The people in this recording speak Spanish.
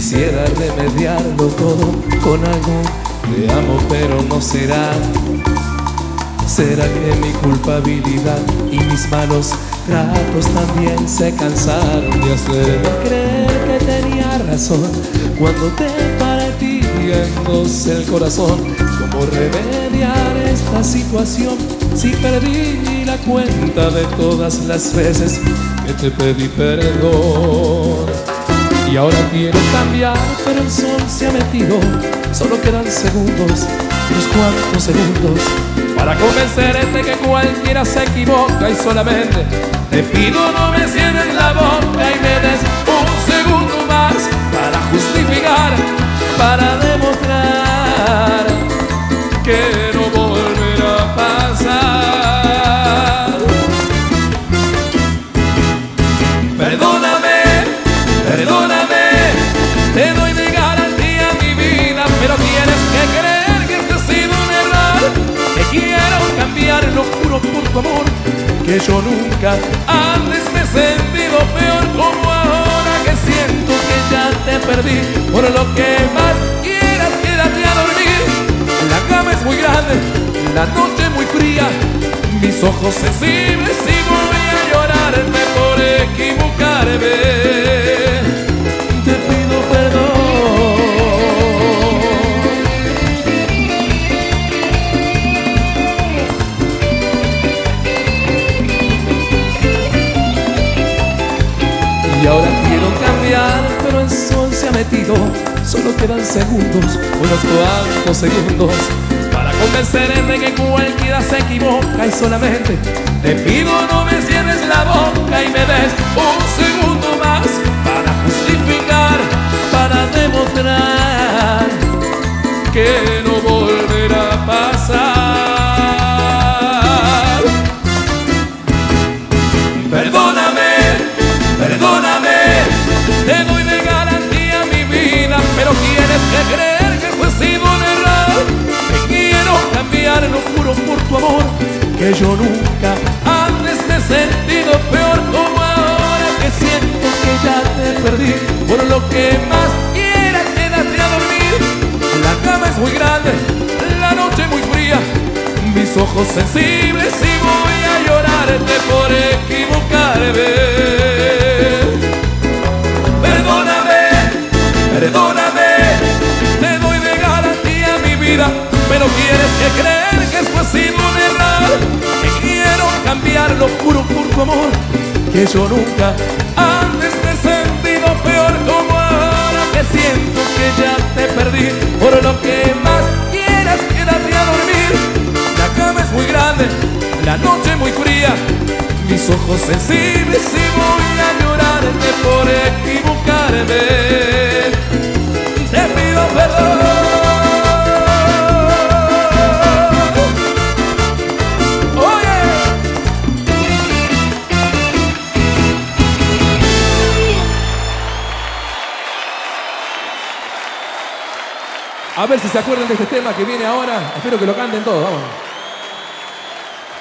Quisiera remediarlo todo con algo de amo, pero no será. ¿Será que mi culpabilidad y mis malos tratos también se cansaron de hacerme creer que tenía razón cuando te partí en dos el corazón? ¿Cómo remediar esta situación si perdí la cuenta de todas las veces que te pedí perdón? Y ahora quiero cambiar, pero el sol se ha metido. Solo quedan segundos, unos cuantos segundos, para convencerte que cualquiera se equivoca. Y solamente te pido no me cierres la boca y me des un segundo más para justificar, para demostrar que no volverá a pasar. Perdóname, perdóname, te doy de garantía mi vida, pero tienes que creer que esto ha sido un error, que quiero cambiar, lo juro por tu amor, que yo nunca antes me he sentido peor como ahora que siento que ya te perdí. Por lo que más quieras, quédate a dormir. La cama es muy grande, la noche muy fría, mis ojos sensibles y voy a llorarme por equivocarme. Te pido perdón. Y ahora quiero cambiar, pero el sol se ha metido. Solo quedan segundos, unos cuantos segundos, para convencerte que cualquiera se equivoca. Y solamente te pido no me cierres la boca y me des un segundo más para justificar, para demostrar que no volverá a pasar. Perdóname, perdóname, te doy de garantía mi vida, pero tienes que creer que esto ha sido un error, que quiero cambiar, lo juro por tu amor, que yo nunca antes me he sentido peor como ahora que siento que ya te perdí. Por lo que más quieras, quédate a dormir. La cama es muy grande, la noche muy fría, mis ojos sensibles y voy a llorarte por equivocarme. Perdóname, perdóname, te doy de garantía mi vida, pero tienes que creer que esto ha sido un error, que quiero cambiar, lo juro por tu amor, que yo nunca antes me he sentido peor como ahora que siento que ya te perdí. Por lo que más quieras, quédate a dormir. La cama es muy grande, la noche muy fría, mis ojos sensibles y voy a llorarte por equivocarme. Te pido perdón. Oye, a ver si se acuerdan de este tema que viene ahora. Espero que lo canten todos, vamos.